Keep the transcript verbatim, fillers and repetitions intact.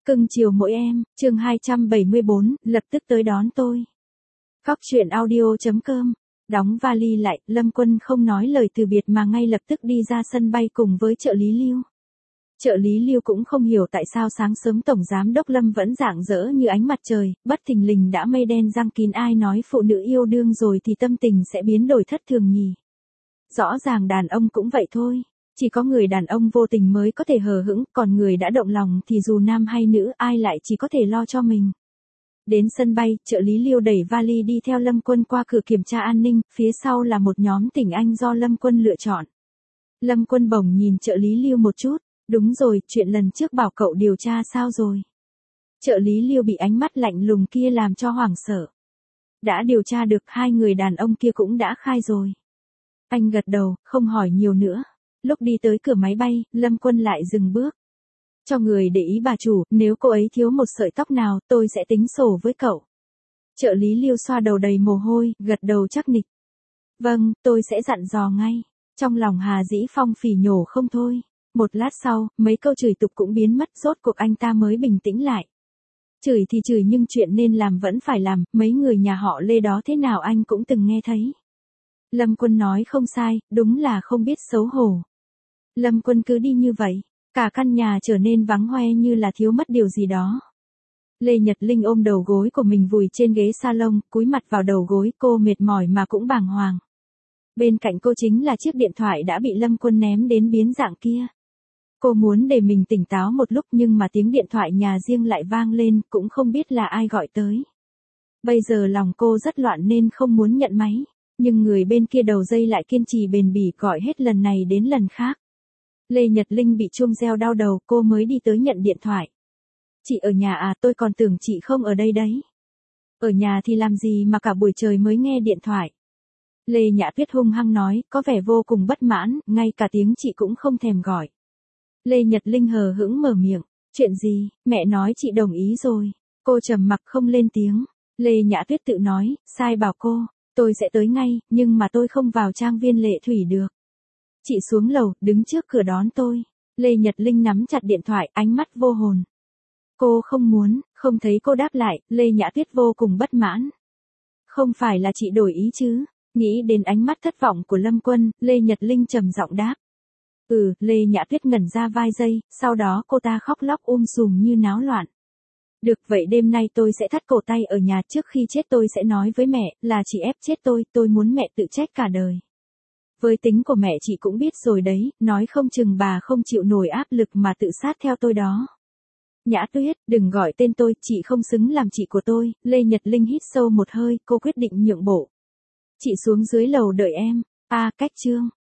Cưng chiều mỗi em, chương hai trăm bảy mươi bốn, lập tức tới đón tôi. Cóc truyện audio chấm com. Đóng vali lại, Lâm Quân không nói lời từ biệt mà ngay lập tức đi ra sân bay cùng với trợ lý Lưu. Trợ lý Lưu cũng không hiểu tại sao sáng sớm Tổng Giám Đốc Lâm vẫn rạng rỡ như ánh mặt trời, bất thình lình đã mây đen giăng kín, ai nói phụ nữ yêu đương rồi thì tâm tình sẽ biến đổi thất thường nhỉ. Rõ ràng đàn ông cũng vậy thôi. Chỉ có người đàn ông vô tình mới có thể hờ hững, còn người đã động lòng thì dù nam hay nữ ai lại chỉ có thể lo cho mình. Đến sân bay, trợ lý Lưu đẩy vali đi theo Lâm Quân qua cửa kiểm tra an ninh, phía sau là một nhóm tỉnh Anh do Lâm Quân lựa chọn. Lâm Quân bỗng nhìn trợ lý Lưu một chút, đúng rồi, chuyện lần trước bảo cậu điều tra sao rồi? Trợ lý Lưu bị ánh mắt lạnh lùng kia làm cho hoảng sợ. Đã điều tra được, hai người đàn ông kia cũng đã khai rồi. Anh gật đầu, không hỏi nhiều nữa. Lúc đi tới cửa máy bay, Lâm Quân lại dừng bước. Cho người để ý bà chủ, nếu cô ấy thiếu một sợi tóc nào, tôi sẽ tính sổ với cậu. Trợ lý Lưu xoa đầu đầy mồ hôi, gật đầu chắc nịch. Vâng, tôi sẽ dặn dò ngay. Trong lòng Hà Dĩ Phong phỉ nhổ không thôi. Một lát sau, mấy câu chửi tục cũng biến mất, rốt cuộc anh ta mới bình tĩnh lại. Chửi thì chửi nhưng chuyện nên làm vẫn phải làm, mấy người nhà họ Lê đó thế nào anh cũng từng nghe thấy. Lâm Quân nói không sai, đúng là không biết xấu hổ. Lâm Quân cứ đi như vậy, cả căn nhà trở nên vắng hoe như là thiếu mất điều gì đó. Lê Nhật Linh ôm đầu gối của mình vùi trên ghế salon, cúi mặt vào đầu gối, cô mệt mỏi mà cũng bàng hoàng. Bên cạnh cô chính là chiếc điện thoại đã bị Lâm Quân ném đến biến dạng kia. Cô muốn để mình tỉnh táo một lúc nhưng mà tiếng điện thoại nhà riêng lại vang lên, cũng không biết là ai gọi tới. Bây giờ lòng cô rất loạn nên không muốn nhận máy, nhưng người bên kia đầu dây lại kiên trì bền bỉ gọi hết lần này đến lần khác. Lê Nhật Linh bị chuông reo đau đầu, cô mới đi tới nhận điện thoại. Chị ở nhà à, tôi còn tưởng chị không ở đây đấy. Ở nhà thì làm gì mà cả buổi trời mới nghe điện thoại. Lê Nhã Tuyết hung hăng nói, có vẻ vô cùng bất mãn, ngay cả tiếng chị cũng không thèm gọi. Lê Nhật Linh hờ hững mở miệng, chuyện gì, mẹ nói chị đồng ý rồi. Cô trầm mặc không lên tiếng. Lê Nhã Tuyết tự nói, sai bảo cô, tôi sẽ tới ngay, nhưng mà tôi không vào trang viên Lệ Thủy được. Chị xuống lầu, đứng trước cửa đón tôi. Lê Nhật Linh nắm chặt điện thoại, ánh mắt vô hồn. Cô không muốn, không thấy cô đáp lại, Lê Nhã Tuyết vô cùng bất mãn. Không phải là chị đổi ý chứ? Nghĩ đến ánh mắt thất vọng của Lâm Quân, Lê Nhật Linh trầm giọng đáp. Ừ, Lê Nhã Tuyết ngẩn ra vài giây, sau đó cô ta khóc lóc um sùm như náo loạn. Được vậy đêm nay tôi sẽ thắt cổ tay ở nhà, trước khi chết tôi sẽ nói với mẹ, là chị ép chết tôi, tôi muốn mẹ tự trách cả đời. Với tính của mẹ chị cũng biết rồi đấy, nói không chừng bà không chịu nổi áp lực mà tự sát theo tôi đó. Nhã Tuyết, đừng gọi tên tôi, chị không xứng làm chị của tôi. Lê Nhật Linh hít sâu một hơi, cô quyết định nhượng bộ. Chị xuống dưới lầu đợi em. À, cách chương.